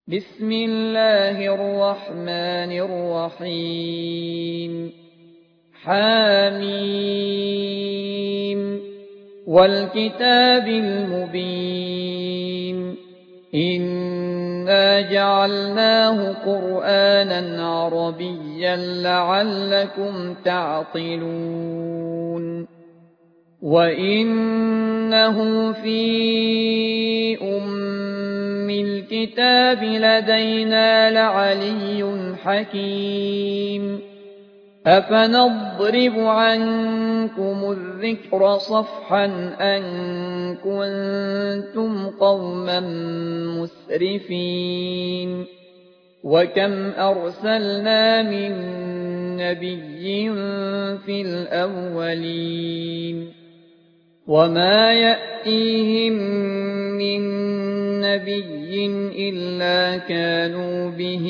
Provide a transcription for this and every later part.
بسم الله الرحمن الرحيم حميم والكتاب المبين إنا جعلناه قرآنا عربيا لعلكم تعقلون وإنه في الكتاب لدينا لعلي حكيم أفنضرب عنكم الذكر صفحا أن كنتم قوما مسرفين وكم أرسلنا من نبي في الأولين وما يأتيهم من نبي إلا كانوا به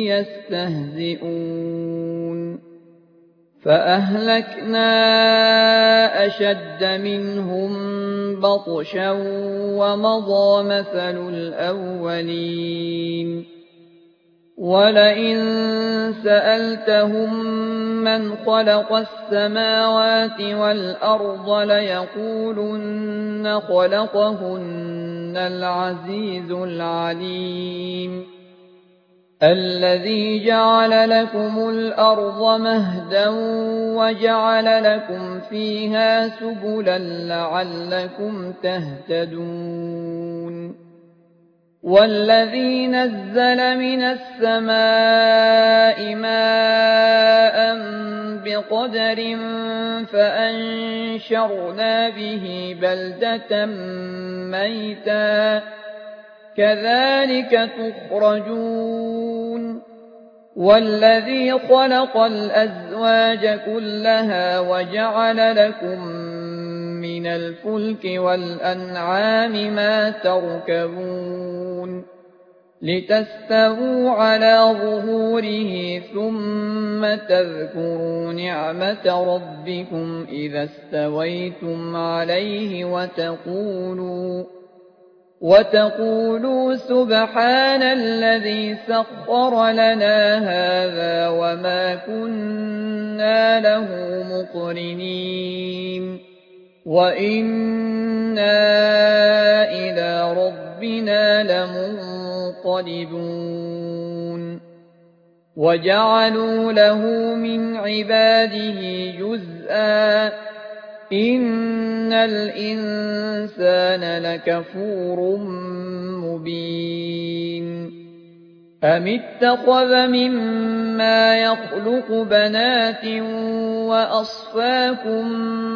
يستهزئون فأهلكنا أشد منهم بطشا ومضى مثل الأولين ولئن سألتهم من خلق السماوات والأرض ليقولن خلقهن العزيز العليم الذي جعل لكم الأرض مهدا وجعل لكم فيها سبلا لعلكم تهتدون والذي نزل من السماء ماء بقدر فأنشرنا به بلدة ميتا كذلك تخرجون والذي خلق الأزواج كلها وجعل لكم من الفلك والأنعام ما تركبون لتستووا على ظهوره ثم تذكروا نعمة ربكم إذا استويتم عليه وتقولوا سبحان الذي سخر لنا هذا وما كنا له مقرنين وإنا إلى ربنا لمنقلبون وجعلوا له من عباده جزءا إن الإنسان لكفور مبين أم اتخذ مما يخلق بنات وأصفاكم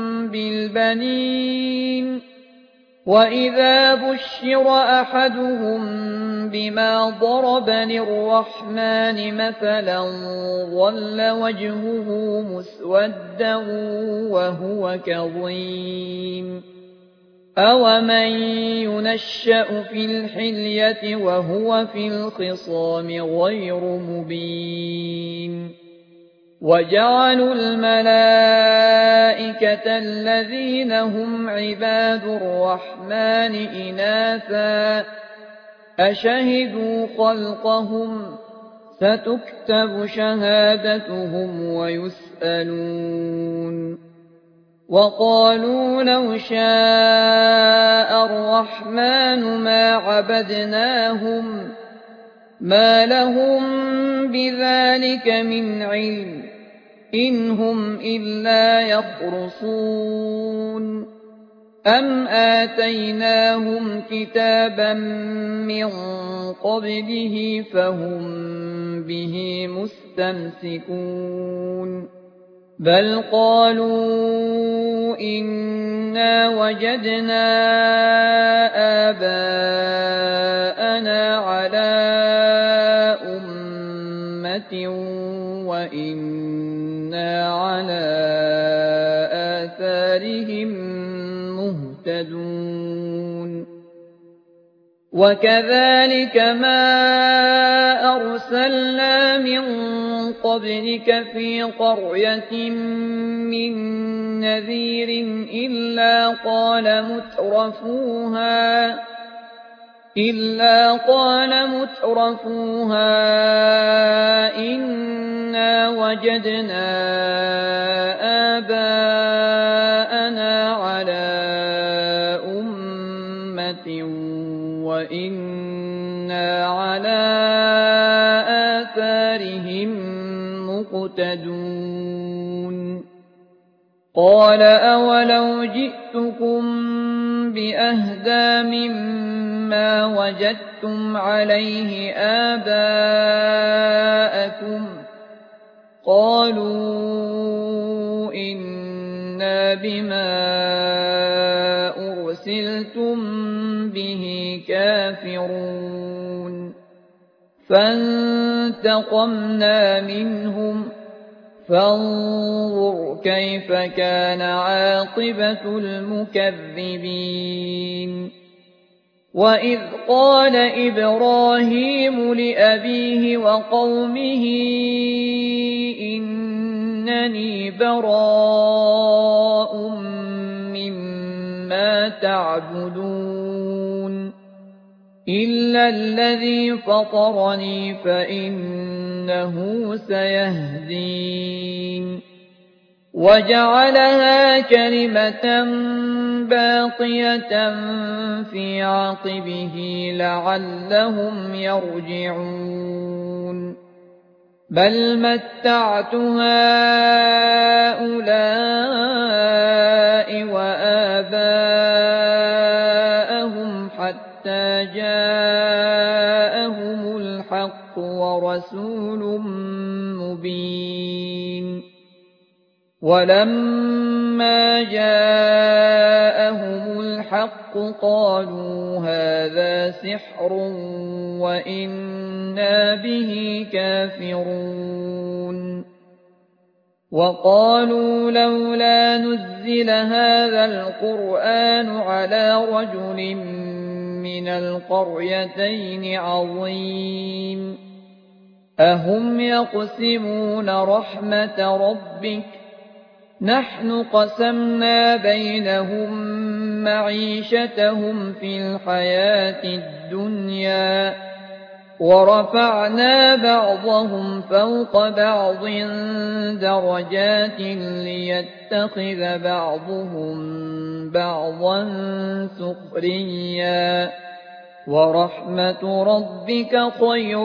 بالبنين وإذا بشر أحدهم بما ضرب للرحمن مثلا ظل وجهه مسودا وهو كظيم أومن ينشأ في الحلية وهو في الخصام غير مبين وجعلوا الملائكة الذين هم عباد الرحمن إناثا أشهدوا خلقهم ستكتب شهادتهم ويسألون وقالوا لو شاء الرحمن ما عبدناهم ما لهم بذلك من علم إن هم إلا يخرصون أم آتيناهم كتابا من قبله فهم به مستمسكون بل قالوا إنا وجدنا آباءنا على أمة وإنا على آثارهم مهتدون وكذلك ما أرسلنا من قبلك في قرية من نذير إلا قال مترفوها إلا قال مترفوها إنا وجدنا آباءنا على أمة وإنا على آثارهم مقتدون قال أولو جئتكم بأهدى مما وجدتم عليه آباءكم قالوا إنا بما أرسلتم به كافرون فانتقمنا منهم فانظر كيف كان عاقبة المكذبين وإذ قال إبراهيم لأبيه وقومه إنني براء مما تعبدون إلا الذي فطرني فإنه سيهدين وجعلها كلمة باقية في عقبه لعلهم يرجعون بل متعت هؤلاء وآباءهم حتى جاءهم الحق ورسول مبين ولما جاءهم الحق قالوا هذا سحر وإنا به كافرون وقالوا لولا نزل هذا القرآن على رجل من القريتين عظيم أهم يقسمون رحمة ربك نحن قسمنا بينهم معيشتهم في الحياة الدنيا ورفعنا بعضهم فوق بعض درجات ليتخذ بعضهم بعضا سخريا ورحمة ربك خير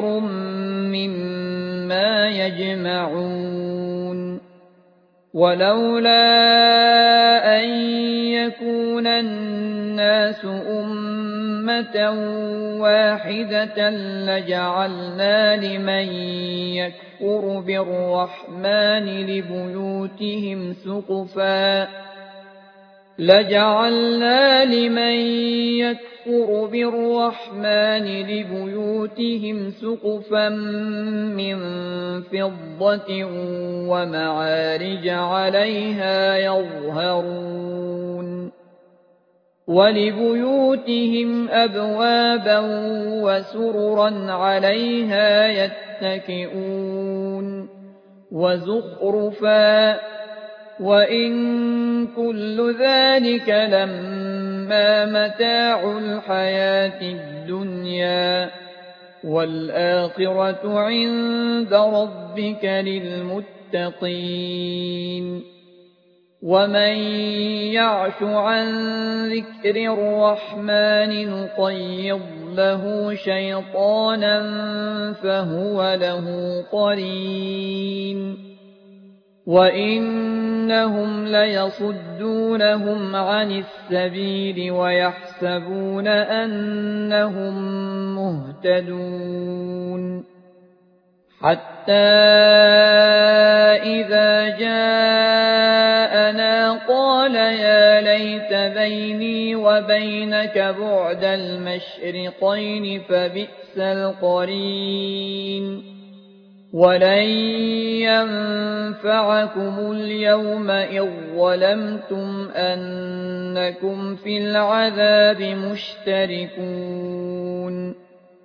مما يجمعون ولولا أن يكون الناس أمة واحدة لجعلنا لمن يكفر بالرحمن لبيوتهم سقفا من فضة ومعارج عليها يظهرون ولبيوتهم أبوابا وسررا عليها يتكئون وزخرفا وإن كل ذلك لما متاع الحياة الدنيا والآخرة عند ربك للمتقين ومن يعش عن ذكر الرحمن نقيض له شيطانا فهو له قرين وإنهم ليصدونهم عن السبيل ويحسبون أنهم مهتدون حتى إذا جاءنا قال يا ليت بيني وبينك بعد المشرقين فبئس القرين ولن ينفعكم اليوم إذ ظلمتم أنكم في العذاب مشتركون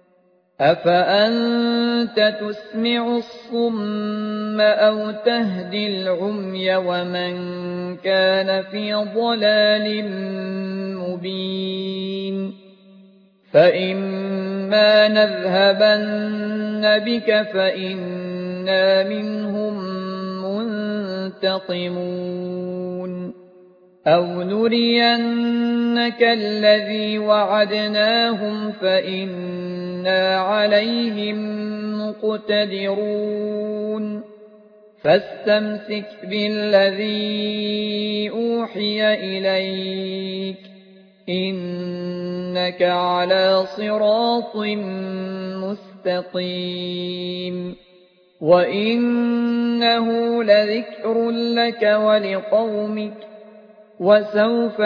أفأنت تسمع الصم أو تهدي العمي ومن كان في ضلال مبين فإما نذهبن بك فإنا منهم منتقمون أو نرينك الذي وعدناهم فإنا عليهم مقتدرون فاستمسك بالذي أوحي إليك إنك على صراط مستقيم وإنه لذكر لك ولقومك وسوف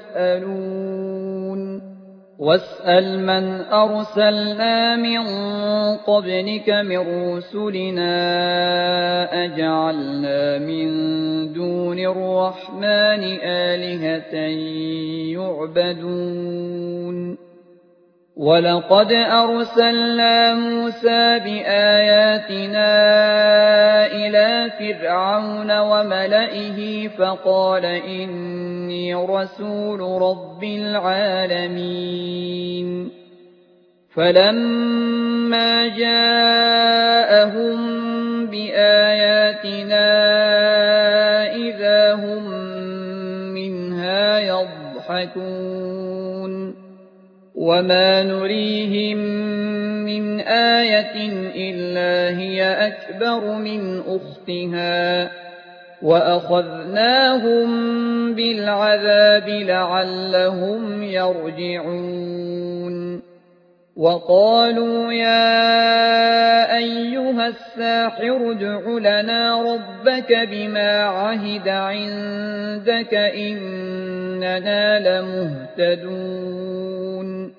تسألون واسأل من أرسلنا من قبلك من رسلنا أجعلنا من دون الرحمن آلهة يعبدون ولقد أرسلنا موسى بآياتنا إلى فرعون وملئه فقال إني رسول رب العالمين فلما جاءهم بآياتنا إذا هم منها يضحكون وما نريهم من آية إلا هي أكبر من أختها وأخذناهم بالعذاب لعلهم يرجعون وقالوا يا أيها الساحر ادع لنا ربك بما عهد عندك إننا لمهتدون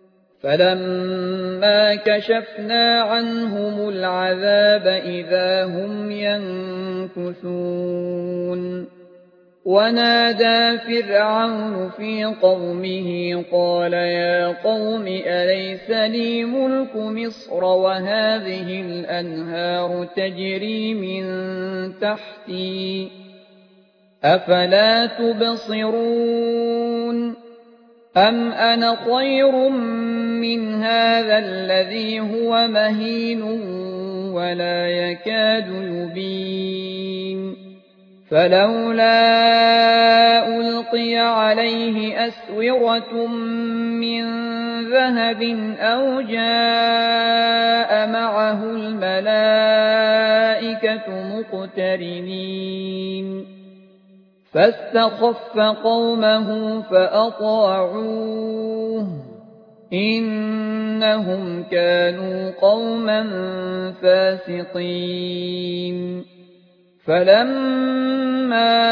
فلما كشفنا عنهم العذاب إذا هم ينكثون ونادى فرعون في قومه قال يا قوم أليس لي ملك مصر وهذه الأنهار تجري من تحتي أفلا تبصرون أم أنا خير من هذا الذي هو مهين ولا يكاد يبين فلولا ألقي عليه أسورة من ذهب أو جاء معه الملائكة مقترنين فاستخف قومه فأطاعوه إنهم كانوا قوما فاسقين فلما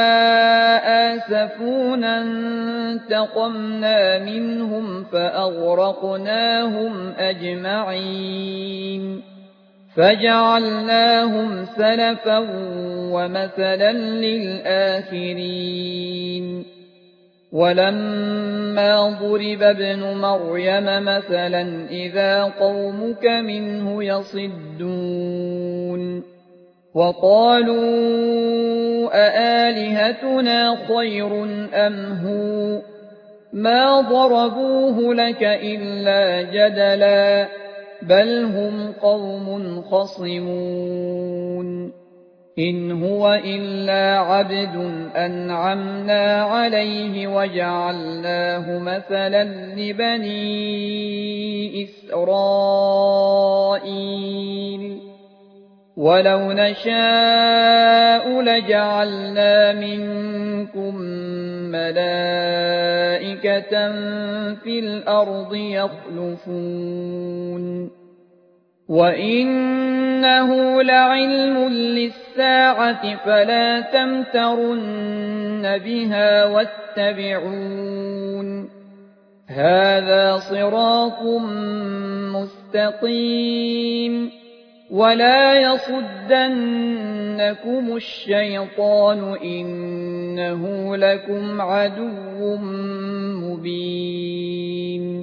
آسفونا انتقمنا منهم فأغرقناهم أجمعين فجعلناهم سلفا ومثلا للآخرين ولما ضرب ابن مريم مثلا إذا قومك منه يصدون وقالوا أآلهتنا خير أم هو ما ضربوه لك إلا جدلا بل هم قوم خصمون إن هو إلا عبد أنعمنا عليه وجعلناه مثلا لبني إسرائيل ولو نشاء لجعلنا منكم ملائكة في الأرض يخلفون وإنه لعلم للساعة فلا تمترن بها واتبعون هذا صراط مستقيم ولا يصدنكم الشيطان إنه لكم عدو مبين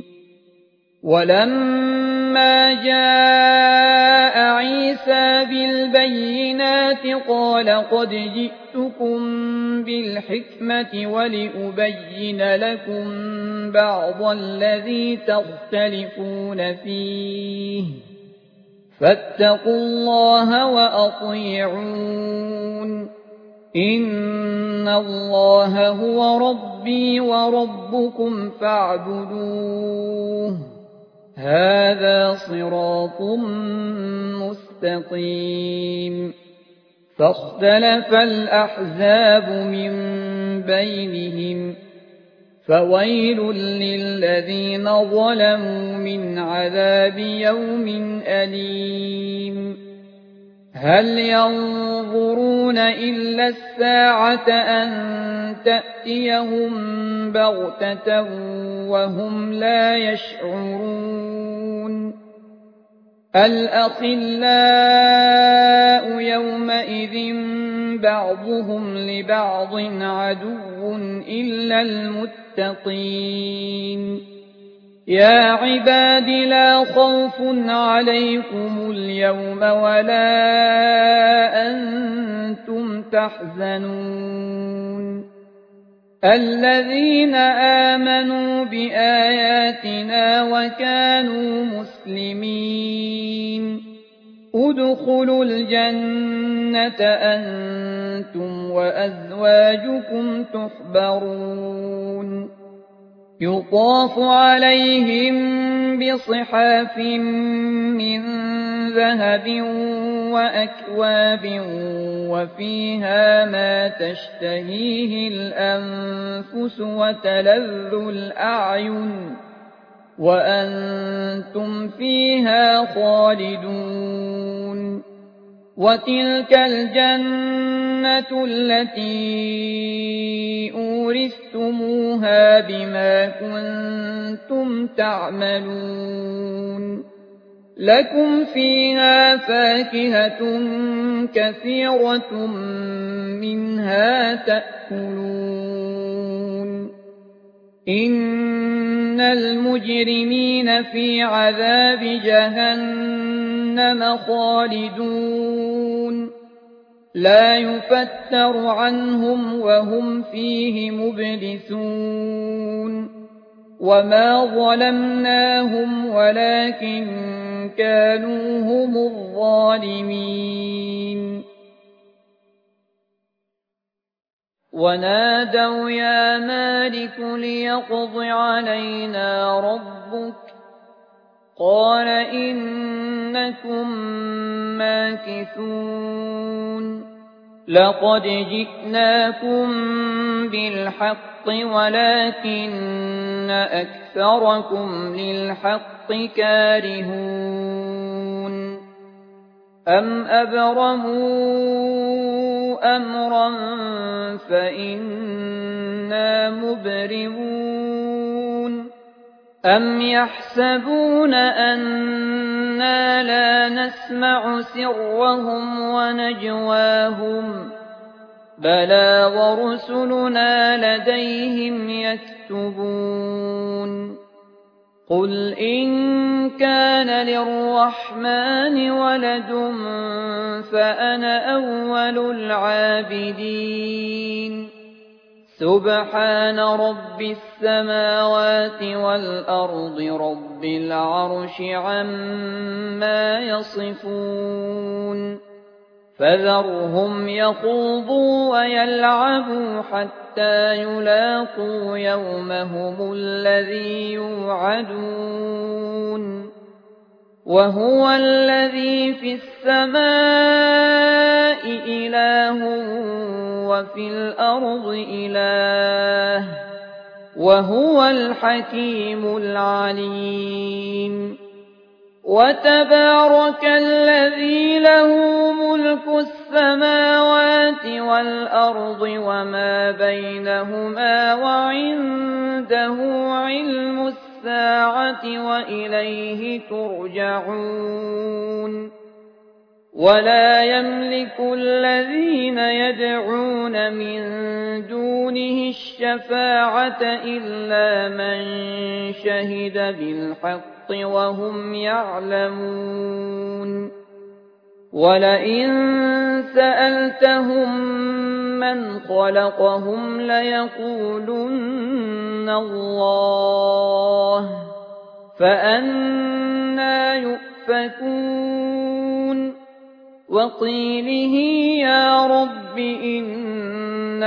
ولما جاء عيسى بالبينات قال قد جئتكم بالحكمة ولأبين لكم بعض الذي تختلفون فيه فاتقوا الله وأطيعون إن الله هو ربي وربكم فاعبدوه هذا صراط مستقيم فاختلف الأحزاب من بينهم فويل للذين ظلموا من عذاب يوم أليم هل ينظرون إلا الساعة أن تأتيهم بغتة وهم لا يشعرون الأخلاء يومئذ بعضهم لبعض عدو إلا المتقين يا عباد لا خوف عليكم اليوم ولا أنتم تحزنون الذين آمنوا بآياتنا وكانوا مسلمين ادخلوا الجنة أنتم وأزواجكم تحبرون يطاف عليهم بصحاف من ذهب وأكواب وفيها ما تشتهيه الأنفس وتلذ الأعين وأنتم فيها خالدون وتلك الجنة التي أورثتموها بما كنتم تعملون لكم فيها فاكهة كثيرة منها تأكلون إن المجرمين في عذاب جهنم خالدون لا يفتر عنهم وهم فيه مبلسون وما ظلمناهم ولكن كانوا هم الظالمين ونادوا يا مالك ليقض علينا ربك قال إنكم ماكثون لقد جئناكم بالحق ولكن أكثركم للحق كارهون أم أبرموا أمرا فإنا مبرمون أم يحسبون أنا لا نسمع سرهم ونجواهم بلى ورسلنا لديهم يكتبون قل إن كان للرحمن ولد فأنا أول العابدين سبحان رب السماوات والأرض رب العرش عما يصفون فذرهم يخوضوا ويلعبوا حتى يلاقوا يومهم الذي يوعدون وهو الذي في السماء إله وفي الأرض إله وهو الحكيم العليم وتبارك الذي له ملك السماوات والأرض وما بينهما وعنده علم الساعة وإليه ترجعون ولا يملك الذين يدعون من دونه الشفاعة إلا من شهد بالحق وهم يعلمون ولئن سألتهم من خلقهم ليقولن مِّنَ اللَّهِ فَأَنَّىٰ يُؤْفَكُونَ وَقِيلِهِ يَا رَبِّ إِنَّ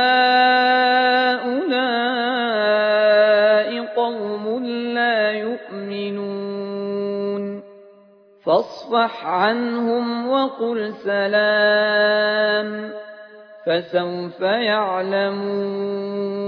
هَٰؤُلَاءِ قَوْمٌ لَّا يُؤْمِنُونَ فَاصْفَحْ عَنْهُمْ وَقُلْ سَلَامٌ فَسَوْفَ يَعْلَمُونَ